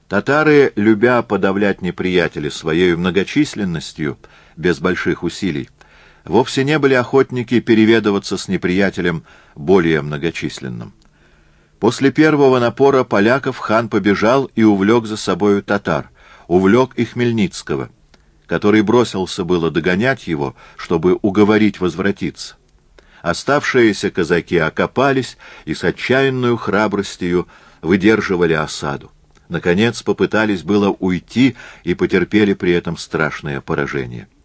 Татары, любя подавлять неприятеля своей многочисленностью, без больших усилий, вовсе не были охотники переведываться с неприятелем более многочисленным. После первого напора поляков хан побежал и увлек за собою татар, увлек и Хмельницкого, который бросился было догонять его, чтобы уговорить возвратиться. Оставшиеся казаки окопались и с отчаянную храбростью выдерживали осаду. Наконец попытались было уйти и потерпели при этом страшное поражение.